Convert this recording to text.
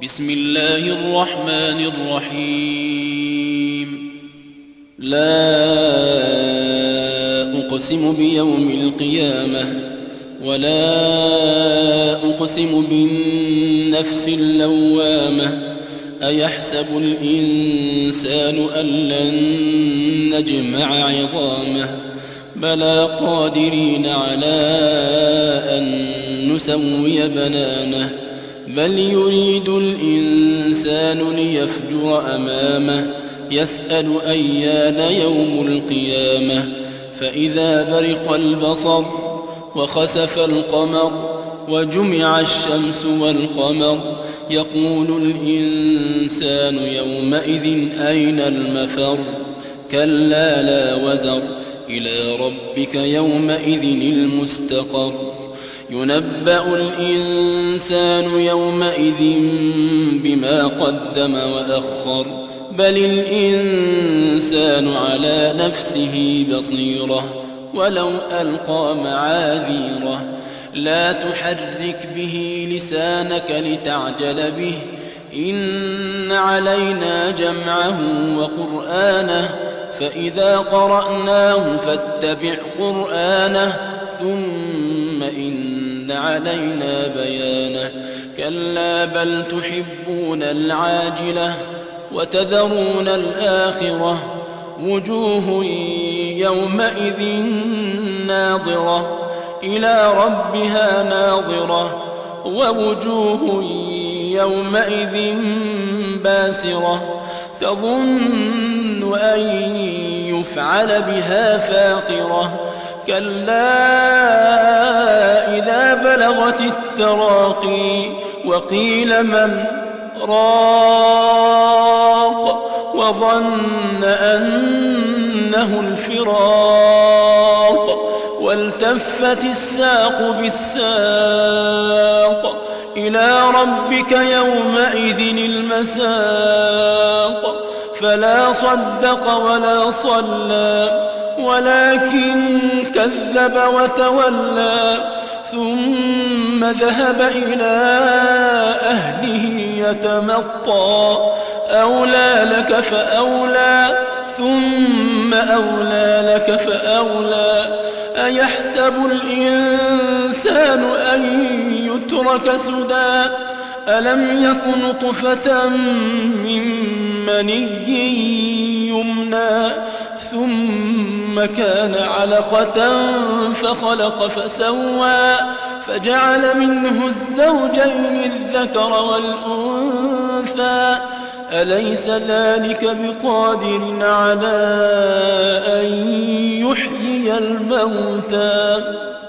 بسم الله الرحمن الرحيم. لا أقسم بيوم القيامة ولا أقسم بالنفس اللوامة. أيحسب الإنسان أن لن نجمع عظامه بلى قادرين على أن نسوي بنانه بل يريد الإنسان ليفجر أمامه يسأل أيان يوم القيامة. فإذا برق البصر وخسف القمر وجمع الشمس والقمر يقول الإنسان يومئذ أين المفر كلا لا وزر إلى ربك يومئذ المستقر. ينبأ الإنسان يومئذ بما قدم وأخر بل الإنسان على نفسه بصيرة ولو ألقى معاذيره. لا تحرك به لسانك لتعجل به إن علينا جمعه وقرآنه فإذا قرأناه فاتبع قرآنه ثم إن علينا بيانه. كلا بل تحبون العاجلة وتذرون الآخرة وجوه يومئذ ناظرة إلى ربها ناظرة ووجوه يومئذ باسرة تظن أن يفعل بها فاقرة. كلا إذا بلغت التراقي وقيل من راق وظن أنه الفراق والتفت الساق بالساق إلى ربك يومئذ المساق. فلا صدق ولا صلى ولكن كذب وتولى ثم ذهب إلى أهله يتمطى أولى لك فأولى ثم أولى لك فأولى. أيحسب الإنسان أن يترك سدى ألم يك نطفة من مني يمنى ثم كان علقة فخلق فسوى فجعل منه الزوجين الذكر والأنثى أليس ذلك بقادر على أن يحيي الموتى.